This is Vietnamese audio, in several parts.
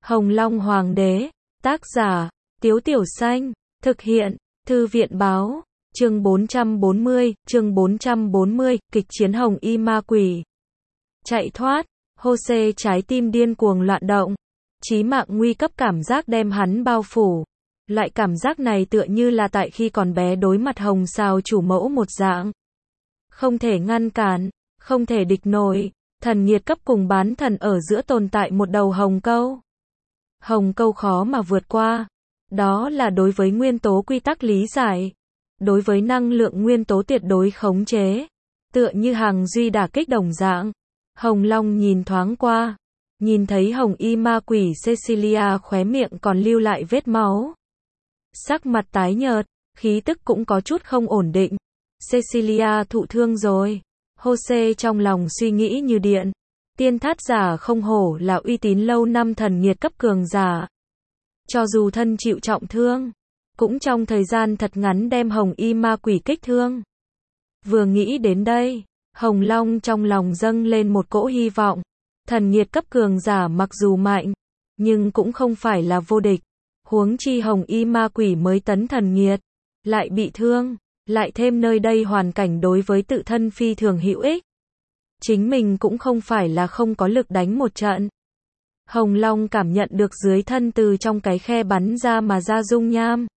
Hồng Long Hoàng đế, tác giả, Tiếu Tiểu Xanh, thực hiện, Thư viện báo, chương 440, kịch chiến Hồng Y Ma Quỷ. Chạy thoát, Jose trái tim điên cuồng loạn động, chí mạng nguy cấp cảm giác đem hắn bao phủ. Loại cảm giác này tựa như là tại khi còn bé đối mặt Hồng Sào chủ mẫu một dạng. Không thể ngăn cản, không thể địch nổi, thần nhiệt cấp cùng bán thần ở giữa tồn tại một đầu hồng câu. Hồng câu khó mà vượt qua. Đó là đối với nguyên tố quy tắc lý giải. Đối với năng lượng nguyên tố tuyệt đối khống chế. Tựa như hàng duy đả kích đồng dạng. Hồng Long nhìn thoáng qua. Nhìn thấy Hồng Y Ma Quỷ Cecilia khóe miệng còn lưu lại vết máu. Sắc mặt tái nhợt, khí tức cũng có chút không ổn định. Cecilia thụ thương rồi. Jose trong lòng suy nghĩ như điện. Tiên thát giả không hổ là uy tín lâu năm thần nhiệt cấp cường giả. Cho dù thân chịu trọng thương, cũng trong thời gian thật ngắn đem Hồng Y Ma Quỷ kích thương. Vừa nghĩ đến đây, Hồng Long trong lòng dâng lên một cỗ hy vọng. Thần nhiệt cấp cường giả mặc dù mạnh, nhưng cũng không phải là vô địch. Huống chi Hồng Y Ma Quỷ mới tấn thần nhiệt, lại bị thương, lại thêm nơi đây hoàn cảnh đối với tự thân phi thường hữu ích. Chính mình cũng không phải là không có lực đánh một trận. Hồng Long cảm nhận được dưới thân từ trong cái khe bắn ra mà ra dung nham.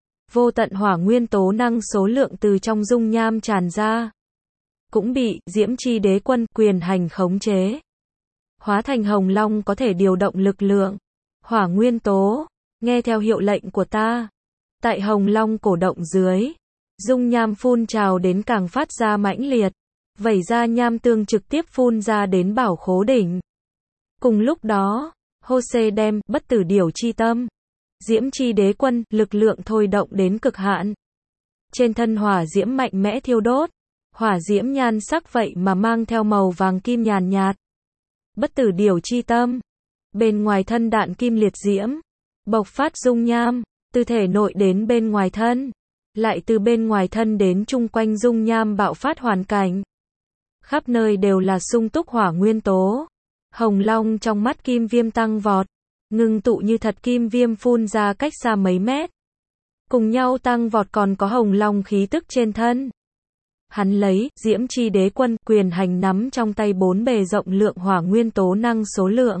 Vô tận hỏa nguyên tố năng số lượng từ trong dung nham tràn ra. Cũng bị Diễm Chi Đế Quân quyền hành khống chế. Hóa thành Hồng Long có thể điều động lực lượng. Hỏa nguyên tố, nghe theo hiệu lệnh của ta. Tại Hồng Long cổ động dưới, dung nham phun trào đến càng phát ra mãnh liệt. Vẩy ra nham tương trực tiếp phun ra đến bảo khố đỉnh. Cùng lúc đó, Jose đem bất tử điểu chi tâm, Diễm Chi Đế Quân, lực lượng thôi động đến cực hạn. Trên thân hỏa diễm mạnh mẽ thiêu đốt, hỏa diễm nhan sắc vậy mà mang theo màu vàng kim nhàn nhạt. Bất tử điểu chi tâm, bên ngoài thân đạn kim liệt diễm, bộc phát dung nham, từ thể nội đến bên ngoài thân, lại từ bên ngoài thân đến chung quanh dung nham bạo phát hoàn cảnh. Khắp nơi đều là sung túc hỏa nguyên tố. Hồng Long trong mắt kim viêm tăng vọt, ngưng tụ như thật kim viêm phun ra cách xa mấy mét. Cùng nhau tăng vọt còn có Hồng Long khí tức trên thân. Hắn lấy Diễm Chi Đế Quân quyền hành nắm trong tay bốn bề rộng lượng hỏa nguyên tố năng số lượng.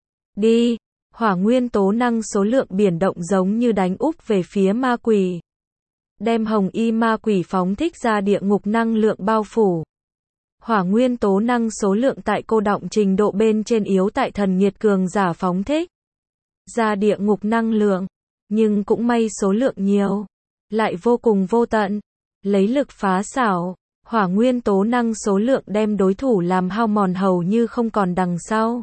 Đi, hỏa nguyên tố năng số lượng biển động giống như đánh úp về phía ma quỷ. Đem Hồng Y Ma Quỷ phóng thích ra địa ngục năng lượng bao phủ. Hỏa nguyên tố năng số lượng tại cô động trình độ bên trên yếu tại thần nhiệt cường giả phóng thích. Ra địa ngục năng lượng, nhưng cũng may số lượng nhiều, lại vô cùng vô tận. Lấy lực phá xảo, hỏa nguyên tố năng số lượng đem đối thủ làm hao mòn hầu như không còn đằng sau.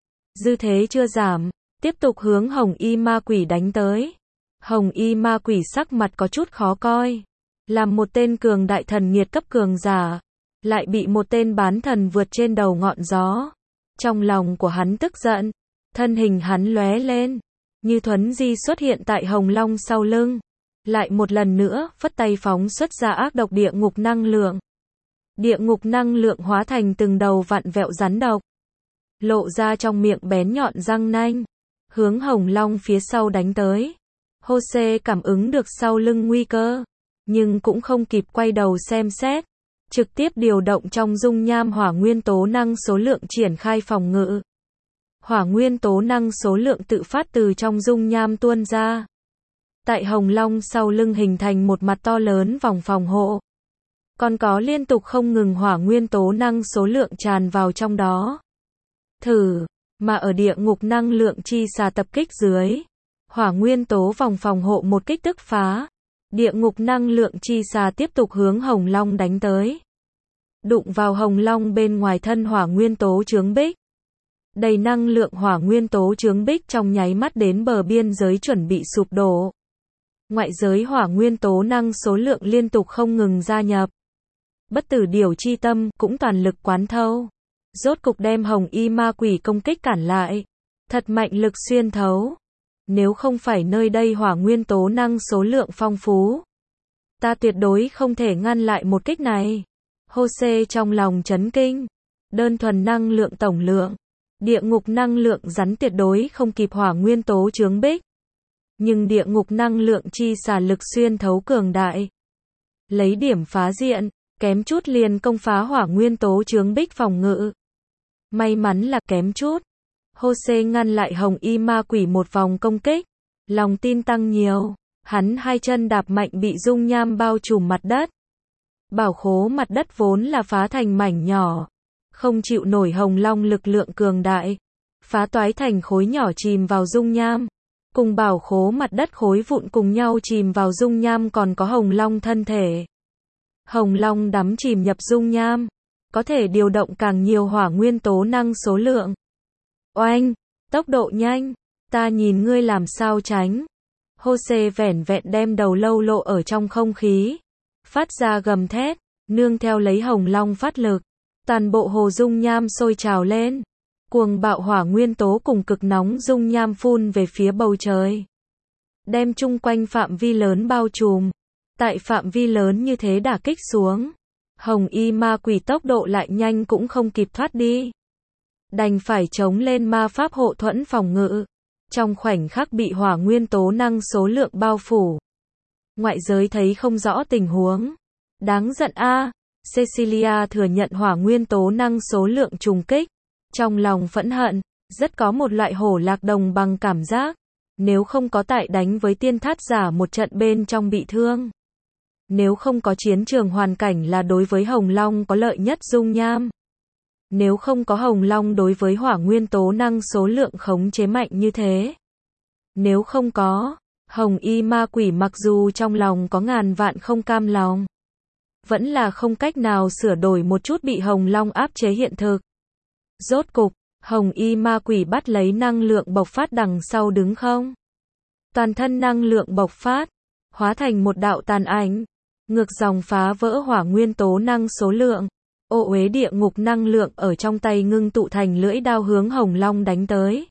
Dư thế chưa giảm, tiếp tục hướng Hồng Y Ma Quỷ đánh tới. Hồng Y Ma Quỷ sắc mặt có chút khó coi. Làm một tên cường đại thần nhiệt cấp cường giả, lại bị một tên bán thần vượt trên đầu ngọn gió. Trong lòng của hắn tức giận, thân hình hắn lóe lên, như thuấn di xuất hiện tại Hồng Long sau lưng. Lại một lần nữa, phất tay phóng xuất ra ác độc địa ngục năng lượng. Địa ngục năng lượng hóa thành từng đầu vặn vẹo rắn độc. Lộ ra trong miệng bén nhọn răng nanh, hướng Hồng Long phía sau đánh tới. Jose cảm ứng được sau lưng nguy cơ, nhưng cũng không kịp quay đầu xem xét. Trực tiếp điều động trong dung nham hỏa nguyên tố năng số lượng triển khai phòng ngự. Hỏa nguyên tố năng số lượng tự phát từ trong dung nham tuôn ra. Tại Hồng Long sau lưng hình thành một mặt to lớn vòng phòng hộ. Còn có liên tục không ngừng hỏa nguyên tố năng số lượng tràn vào trong đó. Mà ở địa ngục năng lượng chi xà tập kích dưới. Hỏa nguyên tố vòng phòng hộ một kích tức phá. Địa ngục năng lượng chi xà tiếp tục hướng Hồng Long đánh tới. Đụng vào Hồng Long bên ngoài thân hỏa nguyên tố chướng bích. Đầy năng lượng hỏa nguyên tố chướng bích trong nháy mắt đến bờ biên giới chuẩn bị sụp đổ. Ngoại giới hỏa nguyên tố năng số lượng liên tục không ngừng gia nhập. Bất tử điểu chi tâm cũng toàn lực quán thâu. Rốt cục đem Hồng Y Ma Quỷ công kích cản lại. Thật mạnh lực xuyên thấu. Nếu không phải nơi đây hỏa nguyên tố năng số lượng phong phú, ta tuyệt đối không thể ngăn lại một kích này. Jose trong lòng chấn kinh. Đơn thuần năng lượng tổng lượng, Địa ngục năng lượng rắn tuyệt đối không kịp hỏa nguyên tố chướng bích. Nhưng địa ngục năng lượng chi xả lực xuyên thấu cường đại. Lấy điểm phá diện, kém chút liền công phá hỏa nguyên tố chướng bích phòng ngự. May mắn là kém chút. Jose ngăn lại hồng y ma quỷ một vòng công kích. Lòng tin tăng nhiều. Hắn hai chân đạp mạnh bị dung nham bao trùm mặt đất. Bảo khố mặt đất vốn là phá thành mảnh nhỏ. Không chịu nổi hồng long lực lượng cường đại. Phá toái thành khối nhỏ chìm vào dung nham. Cùng bảo khố mặt đất khối vụn cùng nhau chìm vào dung nham còn có hồng long thân thể. Hồng long đắm chìm nhập dung nham. Có thể điều động càng nhiều hỏa nguyên tố năng số lượng. Oanh! Tốc độ nhanh! Ta nhìn ngươi làm sao tránh. Jose vẻn vẹn đem đầu lâu lộ ở trong không khí. Phát ra gầm thét, nương theo lấy hồng long phát lực. Toàn bộ hồ dung nham sôi trào lên. Cuồng bạo hỏa nguyên tố cùng cực nóng dung nham phun về phía bầu trời. Đem chung quanh phạm vi lớn bao trùm. Tại phạm vi lớn như thế đả kích xuống. Hồng y ma quỷ tốc độ lại nhanh cũng không kịp thoát đi. Đành phải chống lên ma pháp hộ thuẫn phòng ngự. Trong khoảnh khắc bị hỏa nguyên tố năng số lượng bao phủ. Ngoại giới thấy không rõ tình huống. Đáng giận a. Cecilia thừa nhận hỏa nguyên tố năng số lượng trùng kích. Trong lòng phẫn hận, rất có một loại hổ lạc đồng bằng cảm giác. Nếu không có tại đánh với tiên thát giả một trận bên trong bị thương. Nếu không có chiến trường hoàn cảnh là đối với Hồng Long có lợi nhất dung nham. Nếu không có Hồng Long đối với hỏa nguyên tố năng số lượng khống chế mạnh như thế. Nếu không có, Hồng y ma quỷ mặc dù trong lòng có ngàn vạn không cam lòng. Vẫn là không cách nào sửa đổi một chút bị Hồng Long áp chế hiện thực. Rốt cục, Hồng y ma quỷ bắt lấy năng lượng bộc phát đằng sau đứng không. Toàn thân năng lượng bộc phát, hóa thành một đạo tàn ảnh. Ngược dòng phá vỡ hỏa nguyên tố năng số lượng. Ô uế địa ngục năng lượng ở trong tay ngưng tụ thành lưỡi đao hướng Hồng Long đánh tới.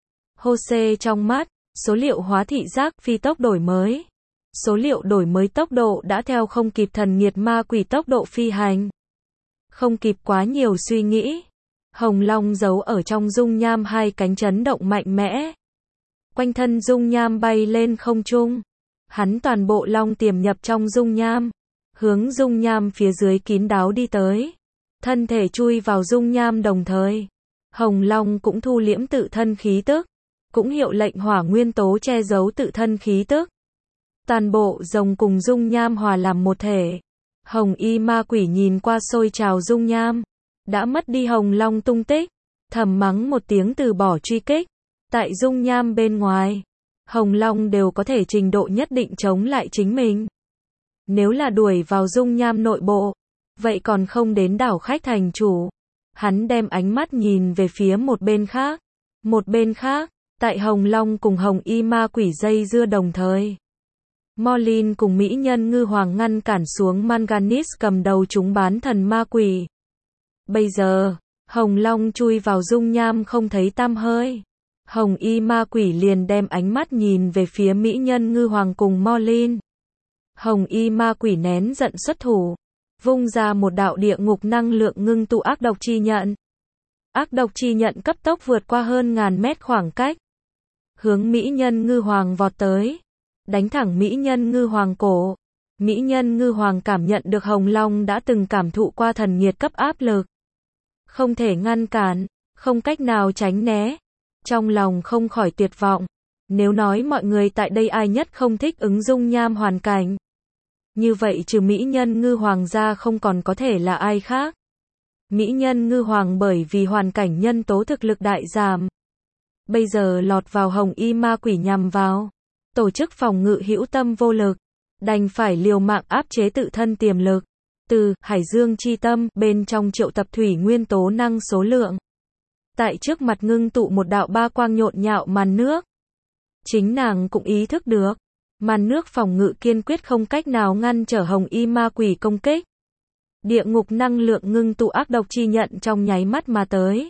Jose trong mắt, số liệu hóa thị giác phi tốc đổi mới. Số liệu đổi mới tốc độ đã theo không kịp thần nghiệt ma quỷ tốc độ phi hành. Không kịp quá nhiều suy nghĩ. Hồng Long giấu ở trong dung nham hai cánh chấn động mạnh mẽ. Quanh thân dung nham bay lên không trung. Hắn toàn bộ long tiềm nhập trong dung nham. Hướng dung nham phía dưới kín đáo đi tới. Thân thể chui vào dung nham đồng thời. Hồng Long cũng thu liễm tự thân khí tức. Cũng hiệu lệnh hỏa nguyên tố che giấu tự thân khí tức. Toàn bộ rồng cùng dung nham hòa làm một thể. Hồng y ma quỷ nhìn qua sôi trào dung nham. Đã mất đi Hồng Long tung tích. Thầm mắng một tiếng từ bỏ truy kích. Tại dung nham bên ngoài. Hồng Long đều có thể trình độ nhất định chống lại chính mình. Nếu là đuổi vào dung nham nội bộ. Vậy còn không đến đảo khách thành chủ. Hắn đem ánh mắt nhìn về phía một bên khác. Một bên khác, tại Hồng Long cùng Hồng y ma quỷ dây dưa đồng thời. Morlin cùng mỹ nhân ngư hoàng ngăn cản xuống Manganis cầm đầu chúng bán thần ma quỷ. Bây giờ, Hồng Long chui vào dung nham không thấy tăm hơi. Hồng y ma quỷ liền đem ánh mắt nhìn về phía mỹ nhân ngư hoàng cùng Morlin. Hồng y ma quỷ nén giận xuất thủ. Vung ra một đạo địa ngục năng lượng ngưng tụ ác độc chi nhận. Ác độc chi nhận cấp tốc vượt qua hơn ngàn mét khoảng cách. Hướng mỹ nhân ngư hoàng vọt tới. Đánh thẳng mỹ nhân ngư hoàng cổ. Mỹ nhân ngư hoàng cảm nhận được Hồng Long đã từng cảm thụ qua thần nhiệt cấp áp lực. Không thể ngăn cản, không cách nào tránh né. Trong lòng không khỏi tuyệt vọng. Nếu nói mọi người tại đây ai nhất không thích ứng dung nham hoàn cảnh. Như vậy trừ mỹ nhân ngư hoàng ra không còn có thể là ai khác. Mỹ nhân ngư hoàng bởi vì hoàn cảnh nhân tố thực lực đại giảm. Bây giờ lọt vào Hồng y ma quỷ nhằm vào. Tổ chức phòng ngự hữu tâm vô lực. Đành phải liều mạng áp chế tự thân tiềm lực. Từ Hải Dương chi tâm bên trong triệu tập thủy nguyên tố năng số lượng. Tại trước mặt ngưng tụ một đạo ba quang nhộn nhạo màn nước. Chính nàng cũng ý thức được. Màn nước phòng ngự kiên quyết không cách nào ngăn trở Hồng y ma quỷ công kích. Địa ngục năng lượng ngưng tụ ác độc chi nhận trong nháy mắt mà tới.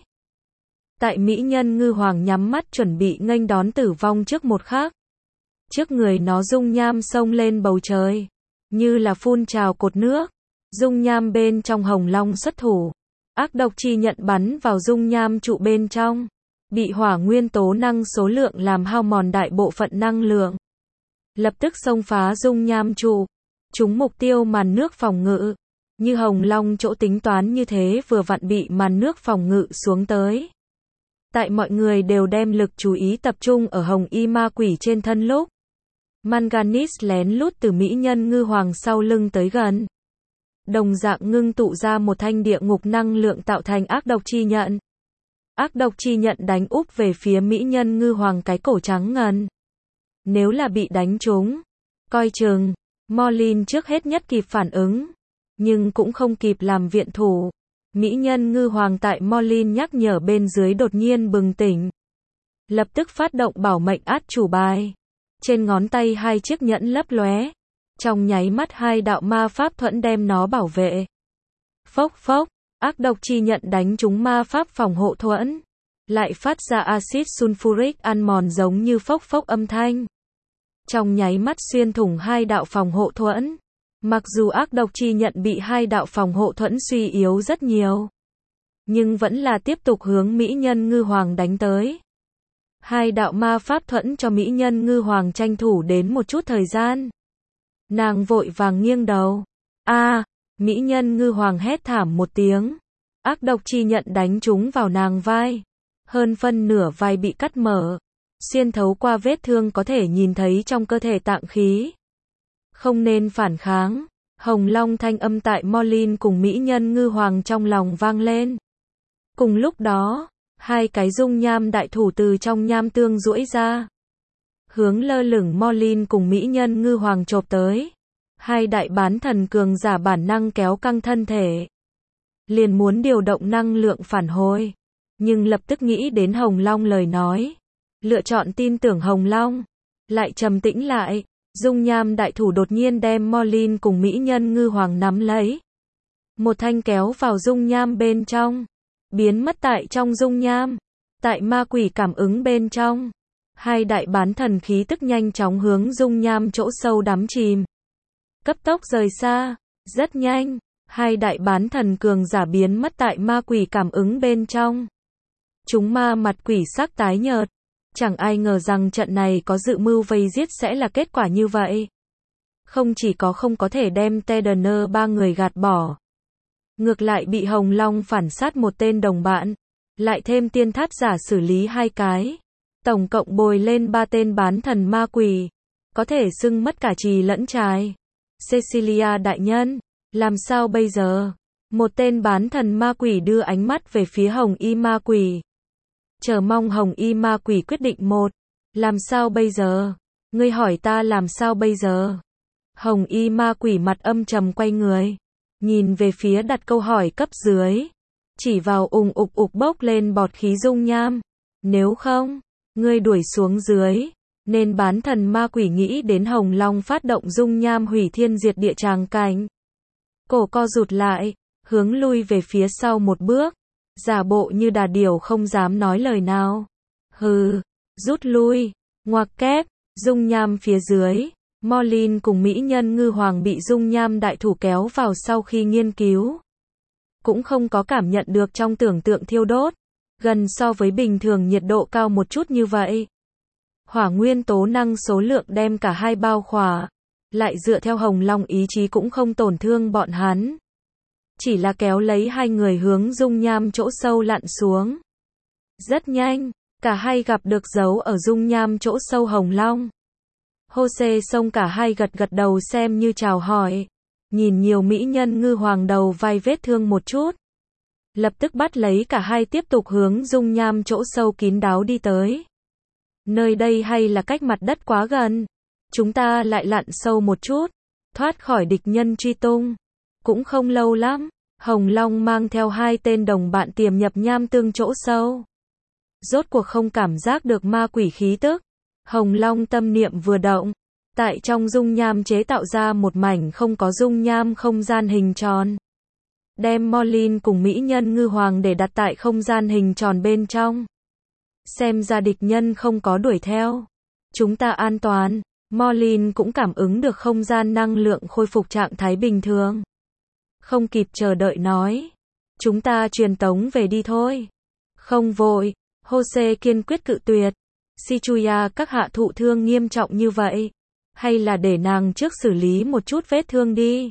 Tại mỹ nhân ngư hoàng nhắm mắt chuẩn bị nghênh đón tử vong trước một khắc. Trước người nó dung nham sông lên bầu trời. Như là phun trào cột nước. Dung nham bên trong Hồng Long xuất thủ. Ác độc chi nhận bắn vào dung nham trụ bên trong. Bị hỏa nguyên tố năng số lượng làm hao mòn đại bộ phận năng lượng. Lập tức xông phá dung nham trụ. Trúng mục tiêu màn nước phòng ngự. Như Hồng Long chỗ tính toán như thế vừa vặn bị màn nước phòng ngự xuống tới. Tại mọi người đều đem lực chú ý tập trung ở hồng y ma quỷ trên thân lúc. Manganese lén lút từ mỹ nhân ngư hoàng sau lưng tới gần. Đồng dạng ngưng tụ ra một thanh địa ngục năng lượng tạo thành ác độc chi nhận. Ác độc chi nhận đánh úp về phía mỹ nhân ngư hoàng cái cổ trắng ngần. Nếu là bị đánh trúng, coi chừng, Morlin trước hết nhất kịp phản ứng, nhưng cũng không kịp làm viện thủ. Mỹ nhân ngư hoàng tại Morlin nhắc nhở bên dưới đột nhiên bừng tỉnh. Lập tức phát động bảo mệnh át chủ bài. Trên ngón tay hai chiếc nhẫn lấp lóe. Trong nháy mắt hai đạo ma pháp thuẫn đem nó bảo vệ. Phốc phốc, ác độc chi nhận đánh trúng ma pháp phòng hộ thuẫn. Lại phát ra axit sulfuric ăn mòn giống như phốc phốc âm thanh. Trong nháy mắt xuyên thủng hai đạo phòng hộ thuẫn. Mặc dù ác độc chi nhận bị hai đạo phòng hộ thuẫn suy yếu rất nhiều, nhưng vẫn là tiếp tục hướng mỹ nhân ngư hoàng đánh tới. Hai đạo ma pháp thuẫn cho mỹ nhân ngư hoàng tranh thủ đến một chút thời gian. Nàng vội vàng nghiêng đầu. Mỹ nhân ngư hoàng hét thảm một tiếng. Ác độc chi nhận đánh trúng vào nàng vai. Hơn phân nửa vai bị cắt mở. Xuyên thấu qua vết thương có thể nhìn thấy trong cơ thể tạng khí. Không nên phản kháng. Hồng Long thanh âm tại Morlin cùng mỹ nhân ngư hoàng trong lòng vang lên. Cùng lúc đó, hai cái dung nham đại thủ từ trong nham tương duỗi ra. Hướng lơ lửng Morlin cùng mỹ nhân ngư hoàng chộp tới. Hai đại bán thần cường giả bản năng kéo căng thân thể. Liền muốn điều động năng lượng phản hồi. Nhưng lập tức nghĩ đến Hồng Long lời nói. Lựa chọn tin tưởng Hồng Long. Lại trầm tĩnh lại. Dung nham đại thủ đột nhiên đem Morlin cùng mỹ nhân ngư hoàng nắm lấy. Một thanh kéo vào dung nham bên trong. Biến mất tại trong dung nham. Tại ma quỷ cảm ứng bên trong. Hai đại bán thần khí tức nhanh chóng hướng dung nham chỗ sâu đắm chìm. Cấp tốc rời xa. Rất nhanh. Hai đại bán thần cường giả biến mất tại ma quỷ cảm ứng bên trong. Chúng ma mặt quỷ sắc tái nhợt. Chẳng ai ngờ rằng trận này có dự mưu vây giết sẽ là kết quả như vậy. Không chỉ có không có thể đem Tedener ba người gạt bỏ. Ngược lại bị Hồng Long phản sát một tên đồng bạn. Lại thêm tiên thát giả xử lý hai cái. Tổng cộng bồi lên ba tên bán thần ma quỷ. Có thể xưng mất cả trì lẫn trài. Cecilia đại nhân, làm sao bây giờ? Một tên bán thần ma quỷ đưa ánh mắt về phía hồng y ma quỷ. Chờ mong hồng y ma quỷ quyết định một. Làm sao bây giờ? Ngươi hỏi ta làm sao bây giờ? Hồng y ma quỷ mặt âm trầm quay người. Nhìn về phía đặt câu hỏi cấp dưới. Chỉ vào ùng ục ục bốc lên bọt khí dung nham. Nếu không, ngươi đuổi xuống dưới. Nên bán thần ma quỷ nghĩ đến Hồng Long phát động dung nham hủy thiên diệt địa tràng cảnh. Cổ co rụt lại, hướng lui về phía sau một bước. Giả bộ như đà điểu không dám nói lời nào. Hừ, rút lui, ngoặc kép, dung nham phía dưới. Morlin cùng mỹ nhân ngư hoàng bị dung nham đại thủ kéo vào sau khi nghiên cứu. Cũng không có cảm nhận được trong tưởng tượng thiêu đốt. Gần so với bình thường nhiệt độ cao một chút như vậy. Hỏa nguyên tố năng số lượng đem cả hai bao khỏa. Lại dựa theo Hồng Long ý chí cũng không tổn thương bọn hắn. Chỉ là kéo lấy hai người hướng dung nham chỗ sâu lặn xuống. Rất nhanh, cả hai gặp được dấu ở dung nham chỗ sâu Hồng Long. Jose xông cả hai gật gật đầu xem như chào hỏi. Nhìn nhiều mỹ nhân ngư hoàng đầu vai vết thương một chút. Lập tức bắt lấy cả hai tiếp tục hướng dung nham chỗ sâu kín đáo đi tới. Nơi đây hay là cách mặt đất quá gần. Chúng ta lại lặn sâu một chút. Thoát khỏi địch nhân truy tung. Cũng không lâu lắm. Hồng Long mang theo hai tên đồng bạn tiềm nhập nham tương chỗ sâu. Rốt cuộc không cảm giác được ma quỷ khí tức. Hồng Long tâm niệm vừa động. Tại trong dung nham chế tạo ra một mảnh không có dung nham không gian hình tròn. Đem Morlin cùng mỹ nhân ngư hoàng để đặt tại không gian hình tròn bên trong. Xem ra địch nhân không có đuổi theo. Chúng ta an toàn. Morlin cũng cảm ứng được không gian năng lượng khôi phục trạng thái bình thường. Không kịp chờ đợi nói. Chúng ta truyền tống về đi thôi. Không vội. Jose kiên quyết cự tuyệt. Shichuya các hạ thụ thương nghiêm trọng như vậy. Hay là để nàng trước xử lý một chút vết thương đi.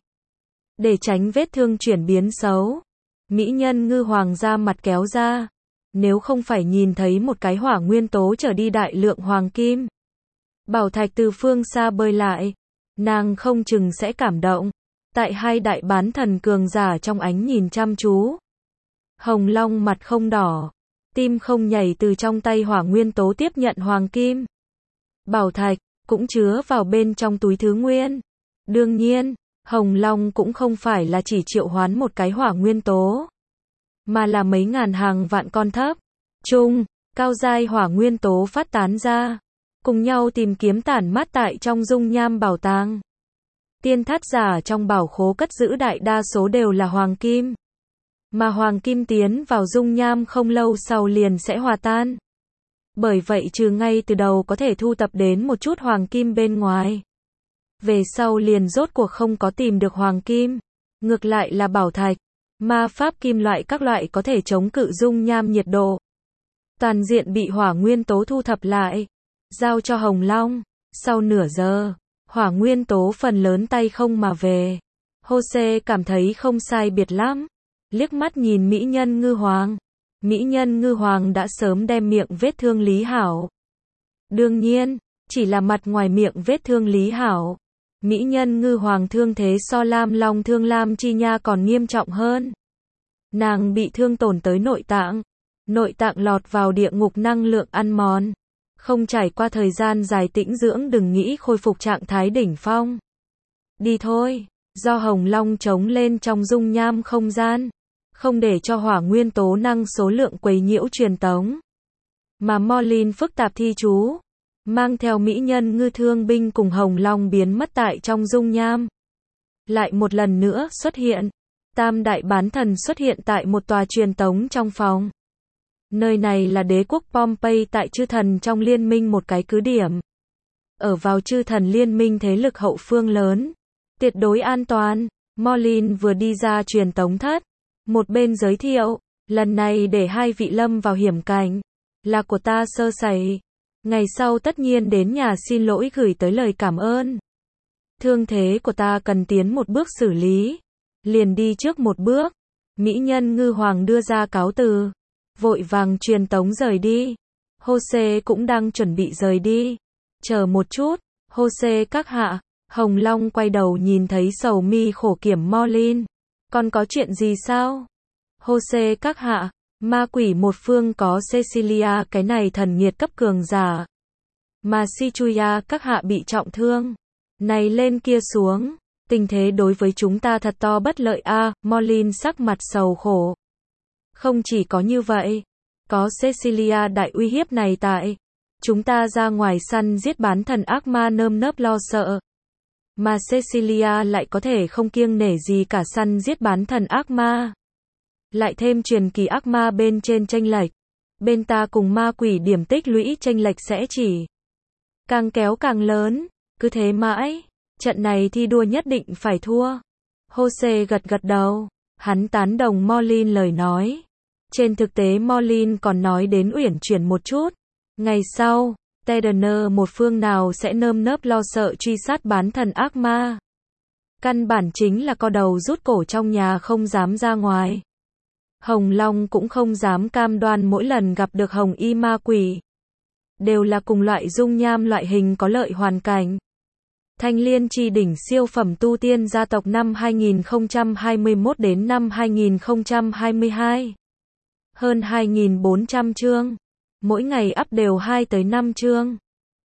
Để tránh vết thương chuyển biến xấu. Mỹ nhân ngư hoàng ra mặt kéo ra. Nếu không phải nhìn thấy một cái hỏa nguyên tố trở đi đại lượng hoàng kim. Bảo thạch từ phương xa bơi lại. Nàng không chừng sẽ cảm động. Tại hai đại bán thần cường giả trong ánh nhìn chăm chú. Hồng Long mặt không đỏ. Tim không nhảy từ trong tay hỏa nguyên tố tiếp nhận hoàng kim. Bảo thạch, cũng chứa vào bên trong túi thứ nguyên. Đương nhiên, Hồng Long cũng không phải là chỉ triệu hoán một cái hỏa nguyên tố. Mà là mấy ngàn hàng vạn con thấp, trung, cao giai hỏa nguyên tố phát tán ra. Cùng nhau tìm kiếm tản mát tại trong dung nham bảo tàng. Tiên thát giả trong bảo khố cất giữ đại đa số đều là hoàng kim. Mà hoàng kim tiến vào dung nham không lâu sau liền sẽ hòa tan. Bởi vậy trừ ngay từ đầu có thể thu tập đến một chút hoàng kim bên ngoài. Về sau liền rốt cuộc không có tìm được hoàng kim. Ngược lại là bảo thạch, ma pháp kim loại các loại có thể chống cự dung nham nhiệt độ. Toàn diện bị hỏa nguyên tố thu thập lại. Giao cho Hồng Long. Sau nửa giờ, hỏa nguyên tố phần lớn tay không mà về. Jose cảm thấy không sai biệt lắm. Liếc mắt nhìn mỹ nhân ngư hoàng. Mỹ nhân ngư hoàng đã sớm đem miệng vết thương lý hảo. Đương nhiên, chỉ là mặt ngoài miệng vết thương lý hảo. Mỹ nhân ngư hoàng thương thế so Lam Long thương Lam Chi Nha còn nghiêm trọng hơn. Nàng bị thương tổn tới nội tạng. Nội tạng lọt vào địa ngục năng lượng ăn mòn. Không trải qua thời gian dài tĩnh dưỡng đừng nghĩ khôi phục trạng thái đỉnh phong. Đi thôi, do Hồng Long trống lên trong dung nham không gian. Không để cho hỏa nguyên tố năng số lượng quấy nhiễu truyền tống. Mà Morlin phức tạp thi chú. Mang theo mỹ nhân ngư thương binh cùng Hồng Long biến mất tại trong dung nham. Lại một lần nữa xuất hiện. Tam đại bán thần xuất hiện tại một tòa truyền tống trong phòng. Nơi này là đế quốc Pompey tại chư thần trong liên minh một cái cứ điểm. Ở vào chư thần liên minh thế lực hậu phương lớn. Tuyệt đối an toàn. Morlin vừa đi ra truyền tống thất. Một bên giới thiệu. Lần này để hai vị lâm vào hiểm cảnh. Là của ta sơ sẩy. Ngày sau tất nhiên đến nhà xin lỗi gửi tới lời cảm ơn. Thương thế của ta cần tiến một bước xử lý. Liền đi trước một bước. Mỹ nhân ngư hoàng đưa ra cáo từ. Vội vàng truyền tống rời đi. Jose cũng đang chuẩn bị rời đi. Chờ một chút. Jose các hạ. Hồng Long quay đầu nhìn thấy sầu mi khổ kiểm Morlin. Còn có chuyện gì sao? Jose các hạ. Ma quỷ một phương có Cecilia cái này thần nhiệt cấp cường giả. Mà Shichuya các hạ bị trọng thương. Này lên kia xuống. Tình thế đối với chúng ta thật to bất lợi a. Morlin sắc mặt sầu khổ. Không chỉ có như vậy. Có Cecilia đại uy hiếp này tại. Chúng ta ra ngoài săn giết bán thần ác ma nơm nớp lo sợ. Mà Cecilia lại có thể không kiêng nể gì cả săn giết bán thần ác ma. Lại thêm truyền kỳ ác ma bên trên chênh lệch. Bên ta cùng ma quỷ điểm tích lũy chênh lệch sẽ chỉ càng kéo càng lớn. Cứ thế mãi. Trận này thi đua nhất định phải thua. Jose gật gật đầu. Hắn tán đồng Morlin lời nói. Trên thực tế Morlin còn nói đến uyển chuyển một chút. Ngày sau, Tedener một phương nào sẽ nơm nớp lo sợ truy sát bán thần ác ma. Căn bản chính là co đầu rút cổ trong nhà không dám ra ngoài. Hồng Long cũng không dám cam đoan mỗi lần gặp được hồng y ma quỷ. Đều là cùng loại dung nham loại hình có lợi hoàn cảnh. Thanh Liên chi đỉnh siêu phẩm tu tiên gia tộc năm 2021 đến năm 2022. Hơn 2.400 chương. Mỗi ngày up đều 2 tới 5 chương.